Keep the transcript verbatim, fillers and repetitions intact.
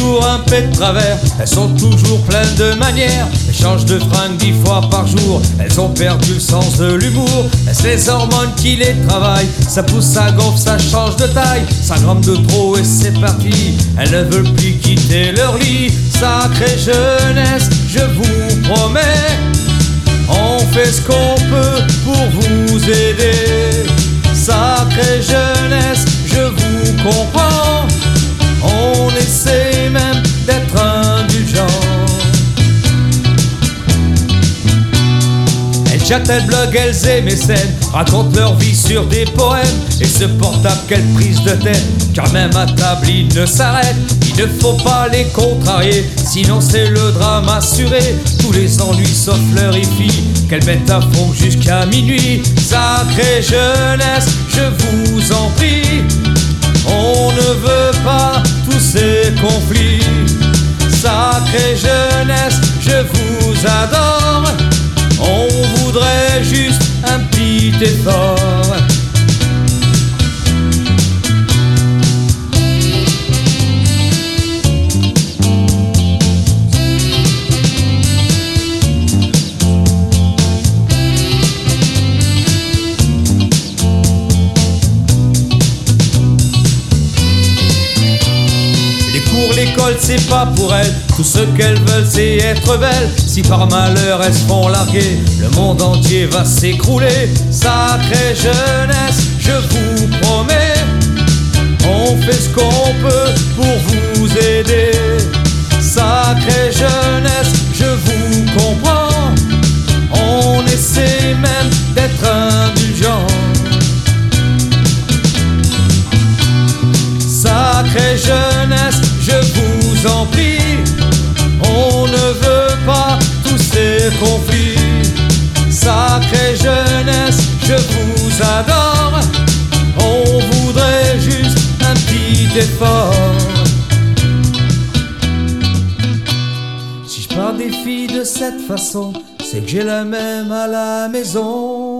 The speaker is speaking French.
toujours un peu de travers. Elles sont toujours pleines de manières. Elles changent de fringues dix fois par jour. Elles ont perdu le sens de l'humour. Est-ce les hormones qui les travaillent? Ça pousse, ça gonfle, ça change de taille. Ça grampe de trop et c'est parti. Elles ne veulent plus quitter leur lit. Sacrée jeunesse, je vous promets, on fait ce qu'on peut pour vous aider. Sacrée jeunesse, je vous comprends. On essaie même d'être indulgent. Elles chattent, elles bloguent, elles émécènent, racontent leur vie sur des poèmes et se portent-à quelle prise de tête, car même à table ils ne s'arrêtent. Il ne faut pas les contrarier, sinon c'est le drame assuré. Tous les ennuis sauf leur effi, qu'elles mettent à fond jusqu'à minuit. Sacrée jeunesse, je vous en prie, on ne veut pas tous ces conflits. Sacrée jeunesse, je vous adore, on voudrait juste un petit effort. L'école c'est pas pour elles, tout ce qu'elles veulent c'est être belles. Si par malheur elles se font larguer, le monde entier va s'écrouler. Sacrée jeunesse, je vous promets, on fait ce qu'on peut pour vous aider. Sacrée jeunesse, je vous comprends, on essaie même d'être indulgent. Sacrée jeunesse, je vous en prie, on ne veut pas tous ces conflits. Sacrée jeunesse, je vous adore, on voudrait juste un petit effort. Si je parle des filles de cette façon, c'est que j'ai la même à la maison.